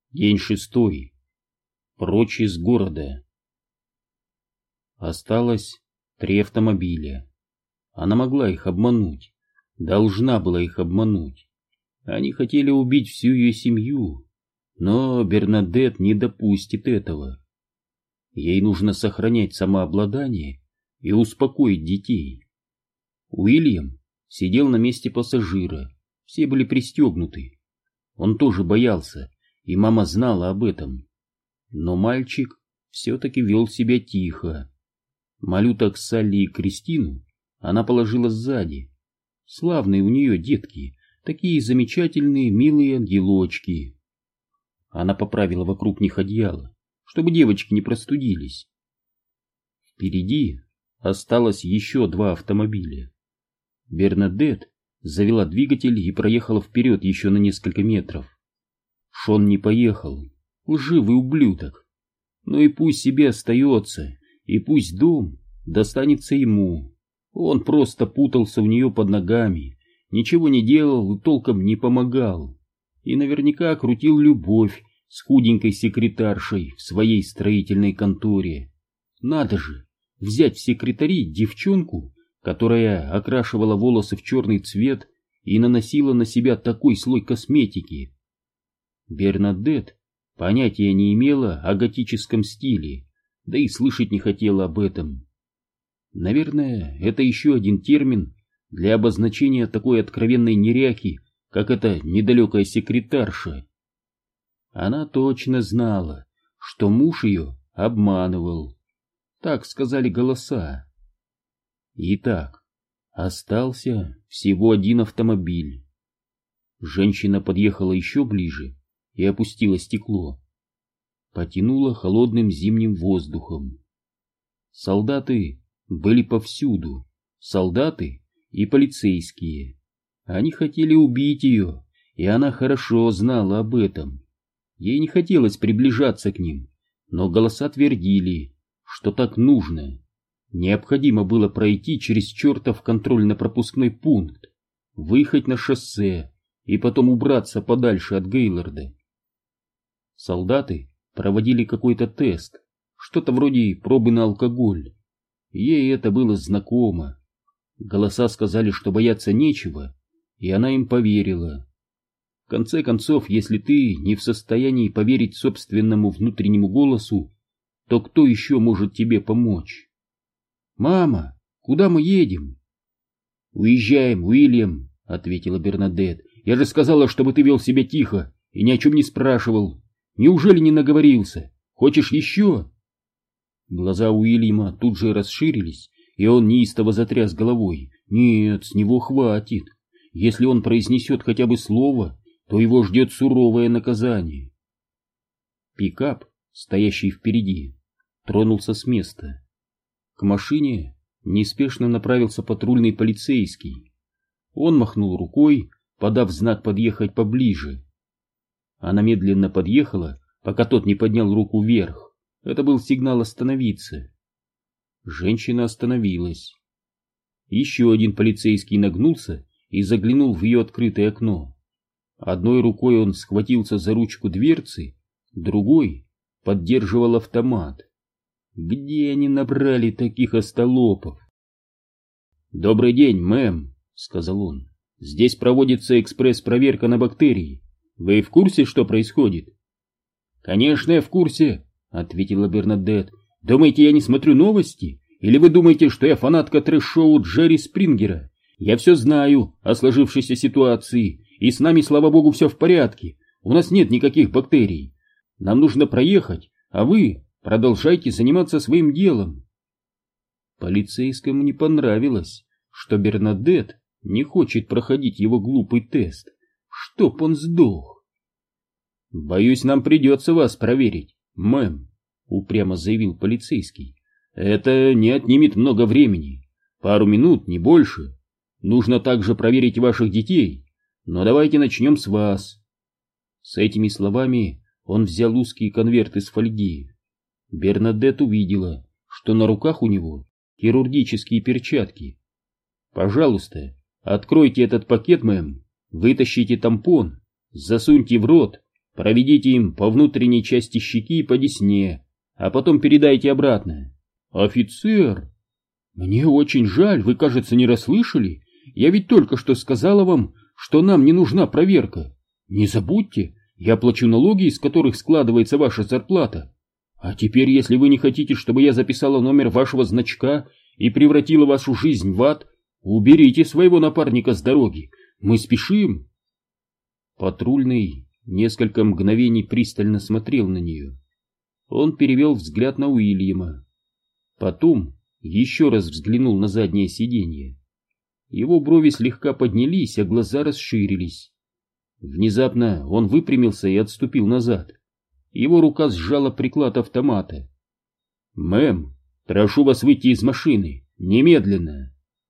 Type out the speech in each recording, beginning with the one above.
День 6. Прочь из города. Осталось 3 автомобиля. Она могла их обмануть, должна была их обмануть. Они хотели убить всю ее семью, но Бернадетт не допустит этого. Ей нужно сохранять самообладание и успокоить детей. Уильям сидел на месте пассажира, все были пристегнуты. Он тоже боялся, и мама знала об этом. Но мальчик все-таки вел себя тихо. Малюток Салли и Кристину она положила сзади. Славные у нее детки, такие замечательные, милые ангелочки. Она поправила вокруг них одеяло, чтобы девочки не простудились. Впереди осталось еще 2 автомобиля. Бернадетт завела двигатель и проехала вперед еще на несколько метров. Шон не поехал, лживый ублюдок. Но и пусть себе остается, и пусть дом достанется ему. Он просто путался у нее под ногами, ничего не делал и толком не помогал. И наверняка крутил любовь с худенькой секретаршей в своей строительной конторе. Надо же, взять в секретари девчонку, которая окрашивала волосы в черный цвет и наносила на себя такой слой косметики. Бернадетт понятия не имела о готическом стиле, да и слышать не хотела об этом. Наверное, это еще один термин для обозначения такой откровенной неряхи, как эта недалекая секретарша. Она точно знала, что муж ее обманывал. Так сказали голоса. Итак, остался всего 1 автомобиль. Женщина подъехала еще ближе и опустила стекло. Потянула холодным зимним воздухом. Солдаты были повсюду, солдаты и полицейские. Они хотели убить ее, и она хорошо знала об этом. Ей не хотелось приближаться к ним, но голоса твердили, что так нужно. Необходимо было пройти через чертов контрольно-пропускной пункт, выехать на шоссе и потом убраться подальше от Гейлорда. Солдаты проводили какой-то тест, что-то вроде пробы на алкоголь. Ей это было знакомо. Голоса сказали, что бояться нечего, и она им поверила. В конце концов, если ты не в состоянии поверить собственному внутреннему голосу, то кто еще может тебе помочь? «Мама, куда мы едем?» «Уезжаем, Уильям», — ответила Бернадетт. «Я же сказала, чтобы ты вел себя тихо и ни о чем не спрашивал. Неужели не наговорился? Хочешь еще?» Глаза Уильяма тут же расширились, и он неистово затряс головой. Нет, с него хватит. Если он произнесет хотя бы слово, то его ждет суровое наказание. Пикап, стоящий впереди, тронулся с места. К машине неспешно направился патрульный полицейский. Он махнул рукой, подав знак подъехать поближе. Она медленно подъехала, пока тот не поднял руку вверх. Это был сигнал остановиться. Женщина остановилась. Еще один полицейский нагнулся и заглянул в ее открытое окно. Одной рукой он схватился за ручку дверцы, другой поддерживал автомат. Где они набрали таких остолопов? «Добрый день, мэм», — сказал он. «Здесь проводится экспресс-проверка на бактерии. Вы в курсе, что происходит?» «Конечно, я в курсе», — ответила Бернадетт. «Думаете, я не смотрю новости? Или вы думаете, что я фанатка трэш-шоу Джерри Спрингера? Я все знаю о сложившейся ситуации, и с нами, слава богу, все в порядке. У нас нет никаких бактерий. Нам нужно проехать, а вы продолжайте заниматься своим делом». Полицейскому не понравилось, что Бернадетт не хочет проходить его глупый тест. Чтоб он сдох. «Боюсь, нам придется вас проверить, мэм», — упрямо заявил полицейский. «Это не отнимет много времени. Пару минут, не больше. Нужно также проверить ваших детей. Но давайте начнем с вас». С этими словами он взял узкий конверт из фольги. Бернадетт увидела, что на руках у него хирургические перчатки. «Пожалуйста, откройте этот пакет, мэм, вытащите тампон, засуньте в рот, Проведите им по внутренней части щеки и по десне, а потом передайте обратно. Офицер! Мне очень жаль, вы, кажется, не расслышали. Я ведь только что сказала вам, что нам не нужна проверка. Не забудьте, я плачу налоги, из которых складывается ваша зарплата. А теперь, если вы не хотите, чтобы я записала номер вашего значка и превратила вашу жизнь в ад, уберите своего напарника с дороги. Мы спешим. Патрульный несколько мгновений пристально смотрел на нее. Он перевел взгляд на Уильяма. Потом еще раз взглянул на заднее сиденье. Его брови слегка поднялись, а глаза расширились. Внезапно он выпрямился и отступил назад. Его рука сжала приклад автомата. «Мэм, прошу вас выйти из машины, немедленно!»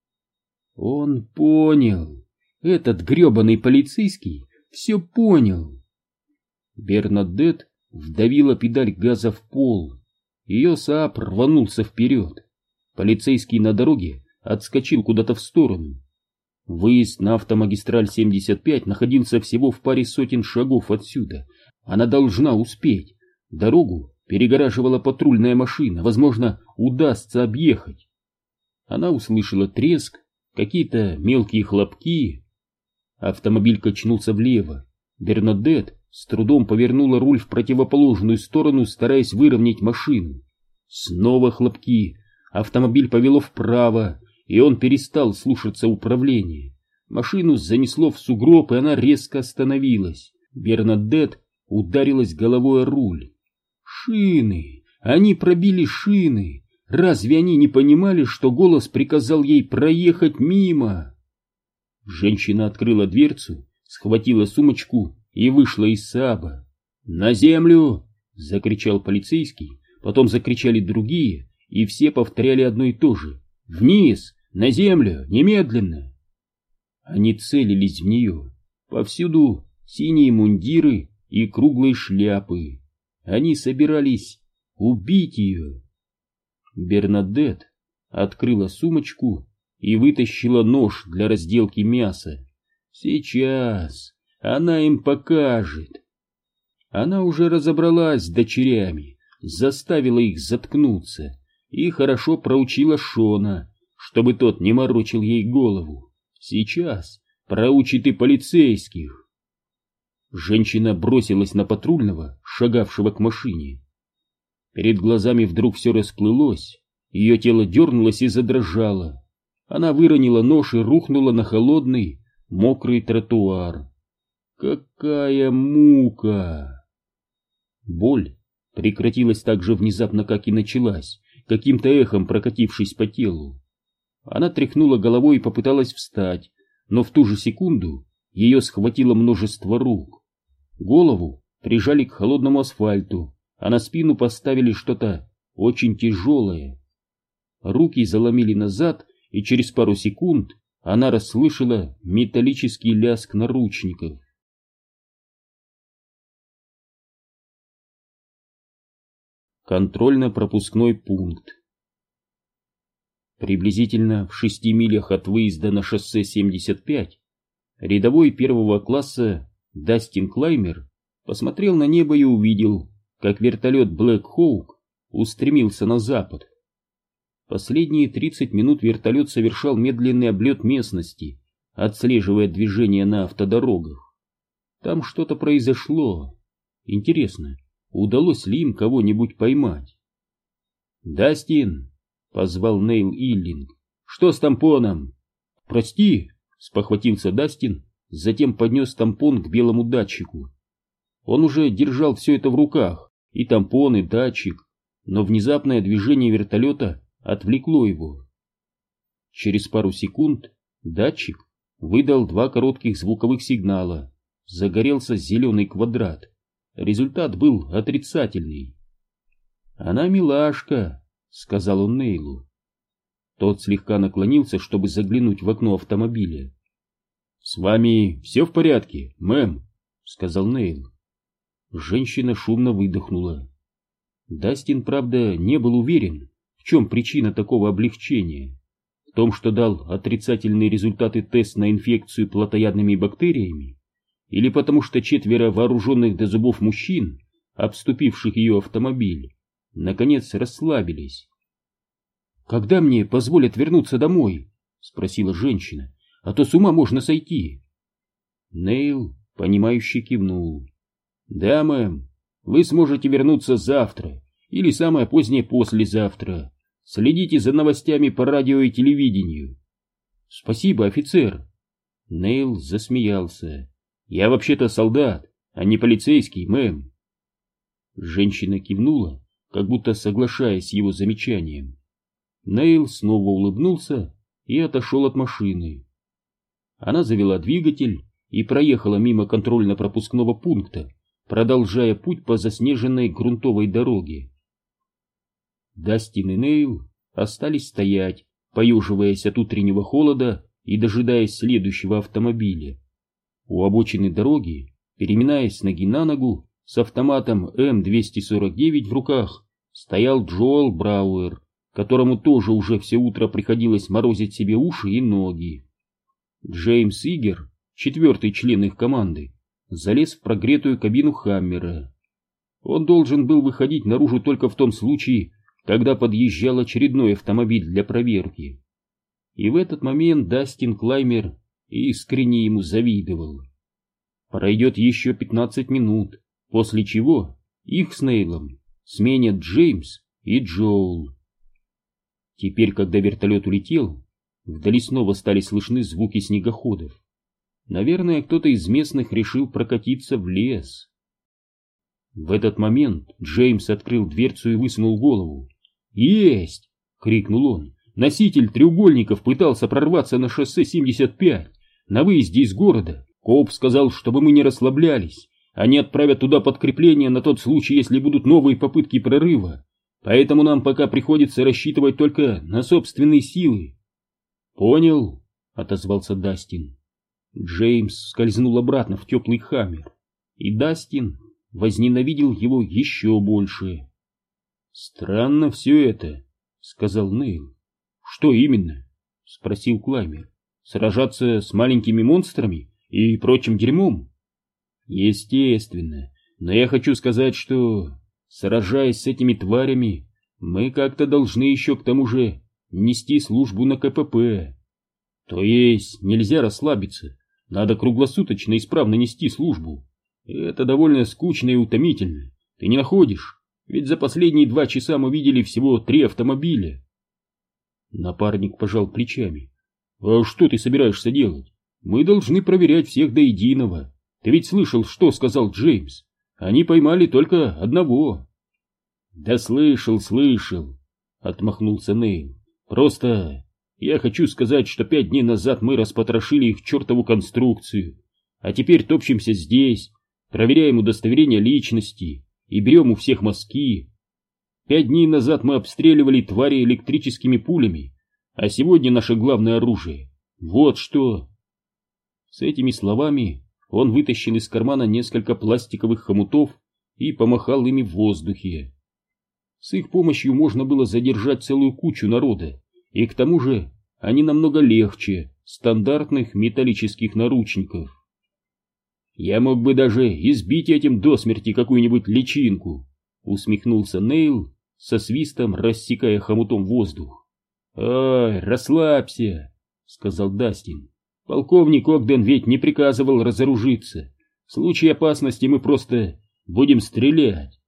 Он понял. Этот гребаный полицейский все понял. Бернадетт вдавила педаль газа в пол. Ее Сааб рванулся вперед. Полицейский на дороге отскочил куда-то в сторону. Выезд на автомагистраль 75 находился всего в паре сотен шагов отсюда. Она должна успеть. Дорогу перегораживала патрульная машина. Возможно, удастся объехать. Она услышала треск, какие-то мелкие хлопки. Автомобиль качнулся влево. Бернадетт с трудом повернула руль в противоположную сторону, стараясь выровнять машину. Снова хлопки. Автомобиль повело вправо, и он перестал слушаться управления. Машину занесло в сугроб, и она резко остановилась. Бернадетт ударилась головой о руль. Шины! Они пробили шины! Разве они не понимали, что голос приказал ей проехать мимо? Женщина открыла дверцу, схватила сумочку и вышла из Сааба. «На землю!» — закричал полицейский, потом закричали другие, и все повторяли одно и то же. «Вниз! На землю! Немедленно!» Они целились в нее. Повсюду синие мундиры и круглые шляпы. Они собирались убить ее. Бернадетт открыла сумочку и вытащила нож для разделки мяса. Сейчас она им покажет. Она уже разобралась с дочерями, заставила их заткнуться и хорошо проучила Шона, чтобы тот не морочил ей голову. Сейчас проучит и полицейских. Женщина бросилась на патрульного, шагавшего к машине. Перед глазами вдруг все расплылось, ее тело дернулось и задрожало. Она выронила нож и рухнула на холодный, мокрый тротуар. Какая мука! Боль прекратилась так же внезапно, как и началась, каким-то эхом прокатившись по телу. Она тряхнула головой и попыталась встать, но в ту же секунду ее схватило множество рук. Голову прижали к холодному асфальту, а на спину поставили что-то очень тяжелое. Руки заломили назад, и через пару секунд она расслышала металлический лязг наручников. Контрольно-пропускной пункт. Приблизительно в 6 милях от выезда на шоссе 75 рядовой первого класса Дастин Клаймер посмотрел на небо и увидел, как вертолет Black Hawk устремился на запад. Последние 30 минут вертолет совершал медленный облет местности, отслеживая движение на автодорогах. Там что-то произошло. Интересно, удалось ли им кого-нибудь поймать? «Дастин!» — позвал Нейл Иллинг. «Что с тампоном?» «Прости!» — спохватился Дастин, затем поднес тампон к белому датчику. Он уже держал все это в руках, и тампон, и датчик, но внезапное движение вертолета отвлекло его. Через пару секунд датчик выдал 2 коротких звуковых сигнала. Загорелся зеленый квадрат. Результат был отрицательный. «Она милашка», — сказал он Нейлу. Тот слегка наклонился, чтобы заглянуть в окно автомобиля. «С вами все в порядке, мэм?» — сказал Нейл. Женщина шумно выдохнула. Дастин, правда, не был уверен, в чем причина такого облегчения. В том, что дал отрицательные результаты теста на инфекцию плотоядными бактериями, или потому что четверо вооруженных до зубов мужчин, обступивших ее автомобиль, наконец расслабились. «Когда мне позволят вернуться домой?» — спросила женщина. «А то с ума можно сойти». Нейл, понимающе кивнул. «Да, мэм, вы сможете вернуться завтра или самое позднее послезавтра. Следите за новостями по радио и телевидению». «Спасибо, офицер». Нейл засмеялся. «Я вообще-то солдат, а не полицейский, мэм». Женщина кивнула, как будто соглашаясь с его замечанием. Нейл снова улыбнулся и отошел от машины. Она завела двигатель и проехала мимо контрольно-пропускного пункта, продолжая путь по заснеженной грунтовой дороге. Дастин и Нейл остались стоять, поеживаясь от утреннего холода и дожидаясь следующего автомобиля. У обочины дороги, переминаясь с ноги на ногу, с автоматом М249 в руках, стоял Джоэл Брауэр, которому тоже уже все утро приходилось морозить себе уши и ноги. Джеймс Игер, четвертый член их команды, залез в прогретую кабину Хаммера. Он должен был выходить наружу только в том случае, когда подъезжал очередной автомобиль для проверки. И в этот момент Дастин Клаймер искренне ему завидовал. Пройдет еще 15 минут, после чего их с Нейлом сменят Джеймс и Джоул. Теперь, когда вертолет улетел, вдали снова стали слышны звуки снегоходов. Наверное, кто-то из местных решил прокатиться в лес. В этот момент Джеймс открыл дверцу и высунул голову. «Есть!» — крикнул он. «Носитель треугольников пытался прорваться на шоссе 75. На выезде из города коп сказал, чтобы мы не расслаблялись. Они отправят туда подкрепление на тот случай, если будут новые попытки прорыва. Поэтому нам пока приходится рассчитывать только на собственные силы». «Понял», — отозвался Дастин. Джеймс скользнул обратно в теплый Хаммер, и Дастин возненавидел его еще больше. «Странно все это», — сказал Нейл. «Что именно?» — спросил Клаймер. «Сражаться с маленькими монстрами и прочим дерьмом?» «Естественно, но я хочу сказать, что, сражаясь с этими тварями, мы как-то должны еще к тому же нести службу на КПП. То есть нельзя расслабиться, надо круглосуточно исправно нести службу. Это довольно скучно и утомительно, ты не находишь? Ведь за последние 2 часа мы видели всего 3 автомобиля». Напарник пожал плечами. «А что ты собираешься делать? Мы должны проверять всех до единого. Ты ведь слышал, что сказал Джеймс? Они поймали только одного». «Да слышал, — отмахнулся Нейл. — Просто я хочу сказать, что 5 дней назад мы распотрошили их чертову конструкцию, а теперь топчемся здесь, проверяем удостоверение личности и берем у всех мазки. 5 дней назад мы обстреливали твари электрическими пулями, а сегодня наше главное оружие — вот что». С этими словами он вытащил из кармана несколько пластиковых хомутов и помахал ими в воздухе. С их помощью можно было задержать целую кучу народа, и к тому же они намного легче стандартных металлических наручников. «Я мог бы даже избить этим до смерти какую-нибудь личинку», — усмехнулся Нейл, со свистом рассекая хомутом воздух. «Ой, расслабься», — сказал Дастин. «Полковник Огден ведь не приказывал разоружиться. В случае опасности мы просто будем стрелять».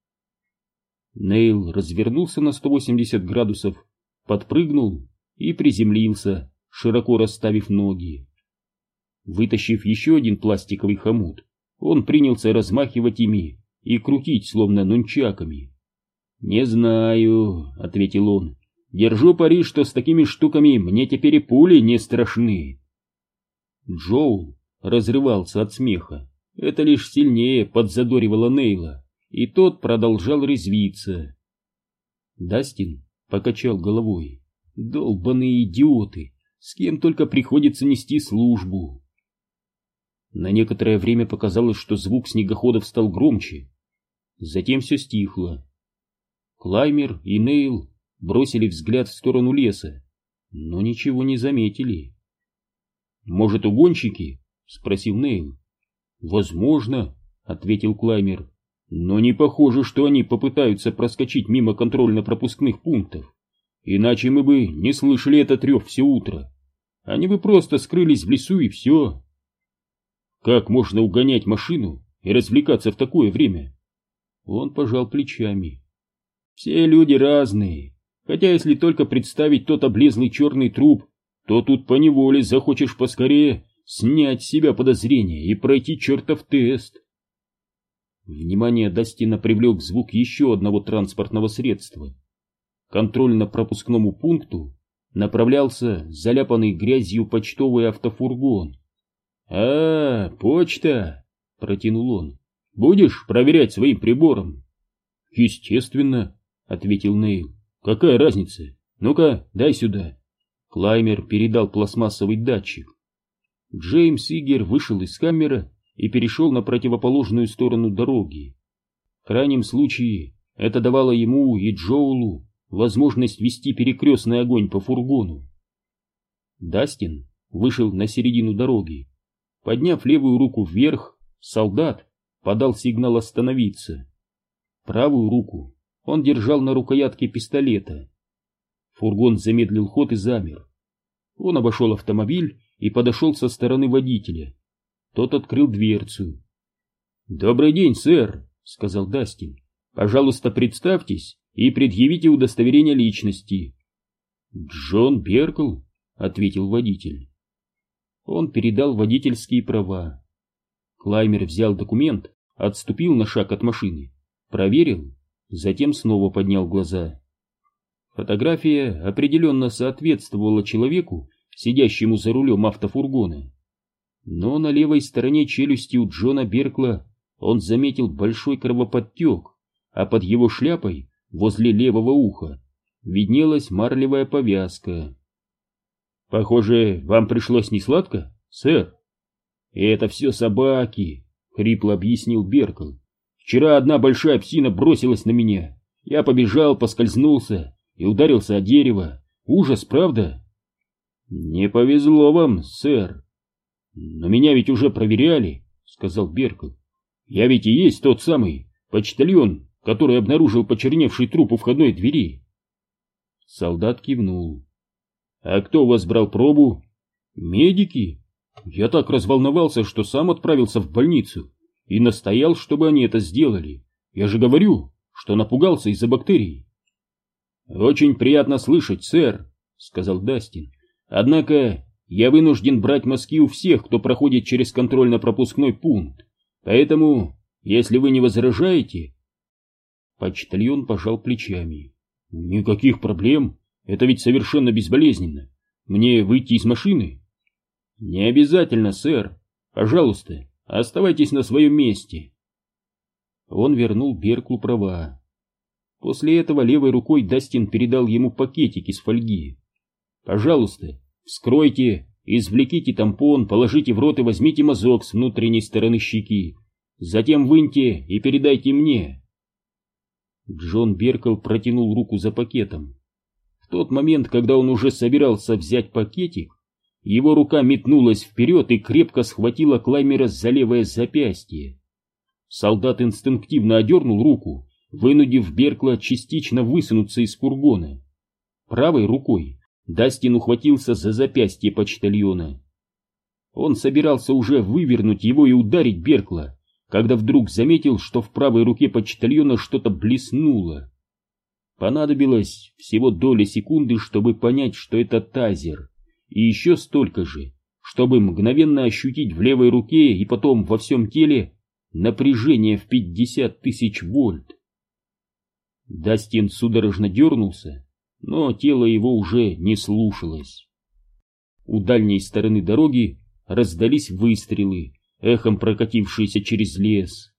Нейл развернулся на 180 градусов, подпрыгнул и приземлился, широко расставив ноги. Вытащив еще один пластиковый хомут, он принялся размахивать ими и крутить, словно нунчаками. «Не знаю», — ответил он. «Держу пари, что с такими штуками мне теперь и пули не страшны». Джоул разрывался от смеха. Это лишь сильнее подзадоривало Нейла, и тот продолжал резвиться. Дастин покачал головой. «Долбаные идиоты! С кем только приходится нести службу!» На некоторое время показалось, что звук снегоходов стал громче. Затем все стихло. Клаймер и Нейл бросили взгляд в сторону леса, но ничего не заметили. «Может, угонщики?» — спросил Нейл. «Возможно», — ответил Клаймер, — «но не похоже, что они попытаются проскочить мимо контрольно-пропускных пунктов. Иначе мы бы не слышали этот рев все утро. Они бы просто скрылись в лесу и все». «Как можно угонять машину и развлекаться в такое время?» Он пожал плечами. «Все люди разные, хотя если только представить тот облезлый черный труп, то тут поневоле захочешь поскорее снять с себя подозрения и пройти чертов тест». Внимание Дастина привлек звук еще одного транспортного средства. К контрольно-пропускному пункту направлялся заляпанный грязью почтовый автофургон. «А, почта!» — протянул он. «Будешь проверять своим прибором?» «Естественно», — ответил Нейл. «Какая разница? Ну-ка, дай сюда». Клаймер передал пластмассовый датчик. Джеймс Игер вышел из камеры и перешел на противоположную сторону дороги. В крайнем случае это давало ему и Джоулу возможность вести перекрестный огонь по фургону. Дастин вышел на середину дороги. Подняв левую руку вверх, солдат подал сигнал остановиться. Правую руку он держал на рукоятке пистолета. Фургон замедлил ход и замер. Он обошел автомобиль и подошел со стороны водителя. Тот открыл дверцу. «Добрый день, сэр», — сказал Дастин. «Пожалуйста, представьтесь и предъявите удостоверение личности». «Джон Беркл», — ответил водитель. Он передал водительские права. Клаймер взял документ, отступил на шаг от машины, проверил, затем снова поднял глаза. Фотография определенно соответствовала человеку, сидящему за рулем автофургона. Но на левой стороне челюсти у Джона Беркла он заметил большой кровоподтек, а под его шляпой, возле левого уха, виднелась марлевая повязка. «Похоже, вам пришлось несладко, сэр?» «Это все собаки», — хрипло объяснил Беркл. «Вчера одна большая псина бросилась на меня. Я побежал, поскользнулся и ударился о дерево. Ужас, правда?» «Не повезло вам, сэр». «Но меня ведь уже проверяли», — сказал Беркл. «Я ведь и есть тот самый почтальон, который обнаружил почерневший труп у входной двери». Солдат кивнул. «А кто у вас брал пробу?» «Медики. Я так разволновался, что сам отправился в больницу и настоял, чтобы они это сделали. Я же говорю, что напугался из-за бактерий». «Очень приятно слышать, сэр», — сказал Дастин. «Однако я вынужден брать мазки у всех, кто проходит через контрольно-пропускной пункт. Поэтому, если вы не возражаете...» Почтальон пожал плечами. «Никаких проблем. Это ведь совершенно безболезненно. Мне выйти из машины?» «Не обязательно, сэр. Пожалуйста, оставайтесь на своем месте». Он вернул Берклу права. После этого левой рукой Дастин передал ему пакетик из фольги. «Пожалуйста, вскройте, извлеките тампон, положите в рот и возьмите мазок с внутренней стороны щеки. Затем выньте и передайте мне». Джон Беркл протянул руку за пакетом. В тот момент, когда он уже собирался взять пакетик, его рука метнулась вперед и крепко схватила Клаймера за левое запястье. Солдат инстинктивно одернул руку, вынудив Беркла частично высунуться из фургона. Правой рукой Дастин ухватился за запястье почтальона. Он собирался уже вывернуть его и ударить Беркла, когда вдруг заметил, что в правой руке почтальона что-то блеснуло. Понадобилось всего доля секунды, чтобы понять, что это тазер, и еще столько же, чтобы мгновенно ощутить в левой руке и потом во всем теле напряжение в 50 000 вольт. Дастин судорожно дернулся, но тело его уже не слушалось. У дальней стороны дороги раздались выстрелы, эхом прокатившиеся через лес.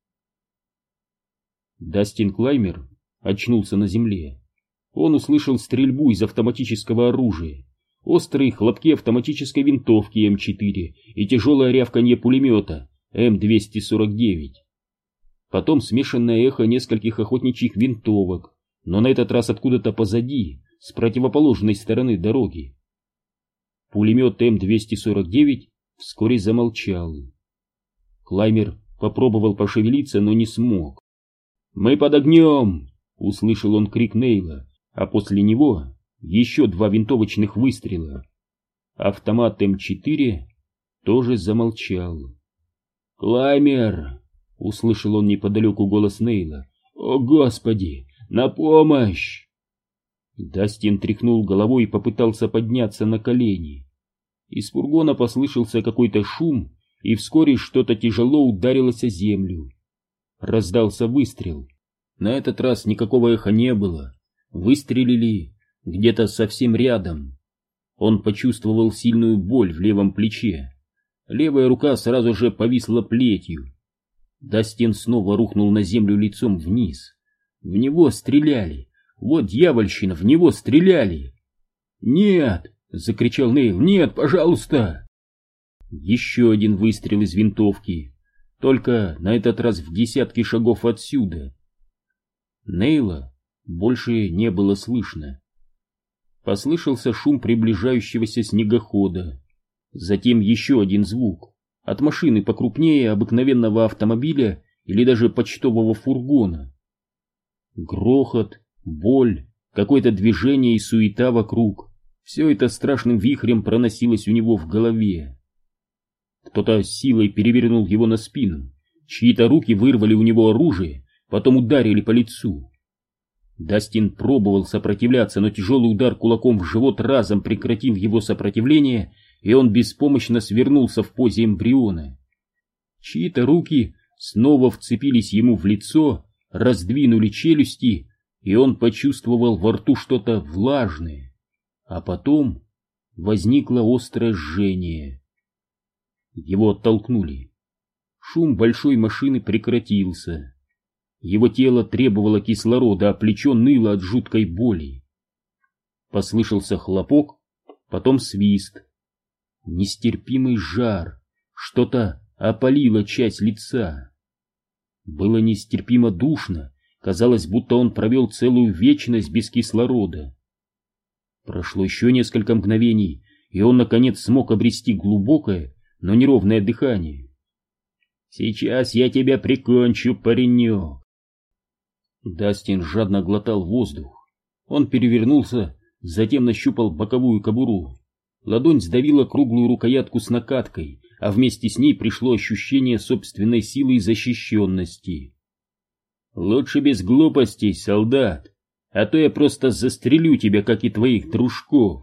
Дастин Клаймер очнулся на земле. Он услышал стрельбу из автоматического оружия, острые хлопки автоматической винтовки М4 и тяжелое рявканье пулемета М249. Потом смешанное эхо нескольких охотничьих винтовок, но на этот раз откуда-то позади, с противоположной стороны дороги. Пулемет М249 вскоре замолчал. Клаймер попробовал пошевелиться, но не смог. «Мы под огнем!» — услышал он крик Нейла, а после него еще 2 винтовочных выстрела. Автомат М4 тоже замолчал. «Клаймер!» — услышал он неподалеку голос Нейла. «О, Господи! На помощь!» Дастин тряхнул головой и попытался подняться на колени. Из фургона послышался какой-то шум, и вскоре что-то тяжело ударилось о землю. Раздался выстрел. На этот раз никакого эха не было. Выстрелили где-то совсем рядом. Он почувствовал сильную боль в левом плече. Левая рука сразу же повисла плетью. Дастин снова рухнул на землю лицом вниз. В него стреляли. Вот дьявольщина, в него стреляли. «Нет!» — закричал Нейл. «Нет, пожалуйста!» Еще один выстрел из винтовки. Только на этот раз в десятки шагов отсюда. Нейла больше не было слышно. Послышался шум приближающегося снегохода. Затем еще один звук. От машины покрупнее обыкновенного автомобиля или даже почтового фургона. Грохот, боль, какое-то движение и суета вокруг. Все это страшным вихрем проносилось у него в голове. Кто-то с силой перевернул его на спину. Чьи-то руки вырвали у него оружие, потом ударили по лицу. Дастин пробовал сопротивляться, но тяжелый удар кулаком в живот разом прекратил его сопротивление, и он беспомощно свернулся в позе эмбриона. Чьи-то руки снова вцепились ему в лицо, раздвинули челюсти, и он почувствовал во рту что-то влажное. А потом возникло острое жжение. Его оттолкнули. Шум большой машины прекратился. Его тело требовало кислорода, а плечо ныло от жуткой боли. Послышался хлопок, потом свист. Нестерпимый жар, что-то опалило часть лица. Было нестерпимо душно, казалось, будто он провел целую вечность без кислорода. Прошло еще несколько мгновений, и он, наконец, смог обрести глубокое, но неровное дыхание. «Сейчас я тебя прикончу, паренек!» Дастин жадно глотал воздух. Он перевернулся, затем нащупал боковую кобуру. Ладонь сдавила круглую рукоятку с накаткой, а вместе с ней пришло ощущение собственной силы и защищенности. «Лучше без глупостей, солдат, а то я просто застрелю тебя, как и твоих дружков!»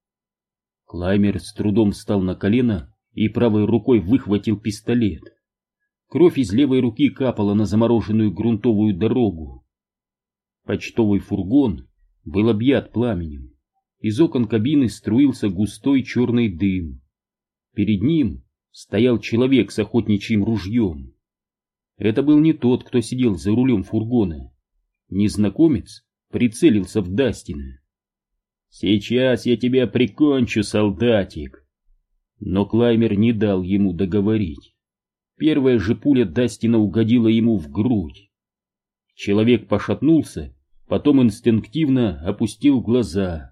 Клаймер с трудом встал на колено и правой рукой выхватил пистолет. Кровь из левой руки капала на замороженную грунтовую дорогу. Почтовый фургон был объят пламенем. Из окон кабины струился густой черный дым. Перед ним стоял человек с охотничьим ружьем. Это был не тот, кто сидел за рулем фургона. Незнакомец прицелился в Дастина. «Сейчас я тебя прикончу, солдатик!» Но Клаймер не дал ему договорить. Первая же пуля Дастина угодила ему в грудь. Человек пошатнулся, потом инстинктивно опустил глаза.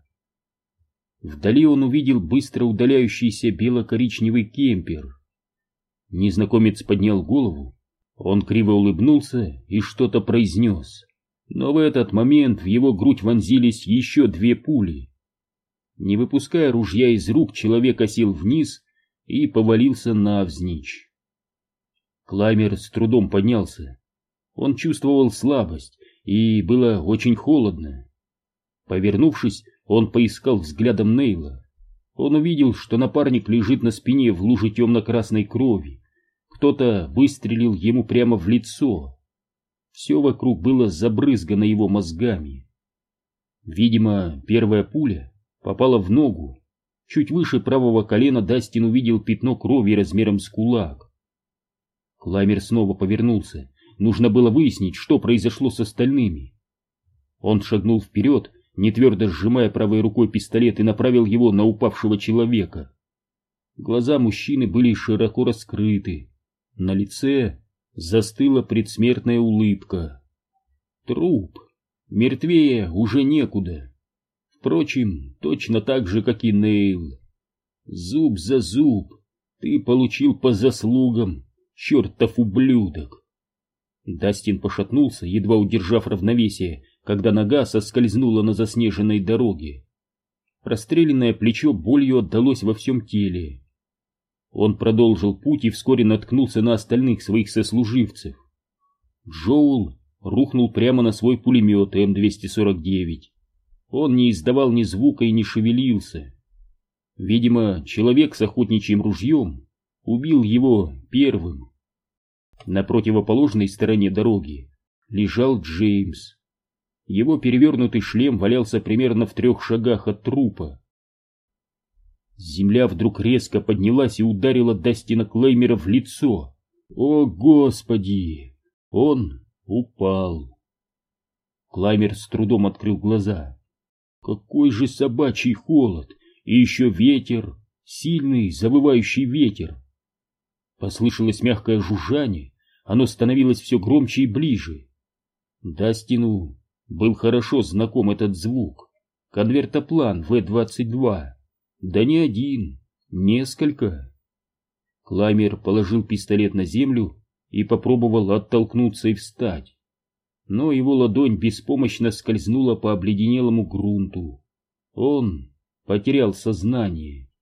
Вдали он увидел быстро удаляющийся бело-коричневый кемпер. Незнакомец поднял голову, он криво улыбнулся и что-то произнес. Но в этот момент в его грудь вонзились еще 2 пули. Не выпуская ружья из рук, человек осел вниз и повалился навзничь. Клаймер с трудом поднялся. Он чувствовал слабость, и было очень холодно. Повернувшись, он поискал взглядом Нейла. Он увидел, что напарник лежит на спине в луже темно-красной крови. Кто-то выстрелил ему прямо в лицо. Все вокруг было забрызгано его мозгами. Видимо, первая пуля попала в ногу. Чуть выше правого колена Дастин увидел пятно крови размером с кулак. Клаймер снова повернулся. Нужно было выяснить, что произошло с остальными. Он шагнул вперед, нетвердо сжимая правой рукой пистолет, и направил его на упавшего человека. Глаза мужчины были широко раскрыты. На лице застыла предсмертная улыбка. Труп. Мертвее уже некуда. Впрочем, точно так же, как и Нейл. Зуб за зуб. Ты получил по заслугам. Чертов ублюдок! Дастин пошатнулся, едва удержав равновесие, когда нога соскользнула на заснеженной дороге. Простреленное плечо болью отдалось во всем теле. Он продолжил путь и вскоре наткнулся на остальных своих сослуживцев. Джоул рухнул прямо на свой пулемет М-249. Он не издавал ни звука и не шевелился. Видимо, человек с охотничьим ружьем убил его первым. На противоположной стороне дороги лежал Джеймс. Его перевернутый шлем валялся примерно в 3 шагах от трупа. Земля вдруг резко поднялась и ударила Дастина Клеймера в лицо. О, Господи! Он упал. Клеймер с трудом открыл глаза. Какой же собачий холод! И еще ветер, сильный завывающий ветер. Послышалось мягкое жужжание, оно становилось все громче и ближе. Дастину был хорошо знаком этот звук. Конвертоплан В-22. Да не один, несколько. Клеймер положил пистолет на землю и попробовал оттолкнуться и встать. Но его ладонь беспомощно скользнула по обледенелому грунту. Он потерял сознание.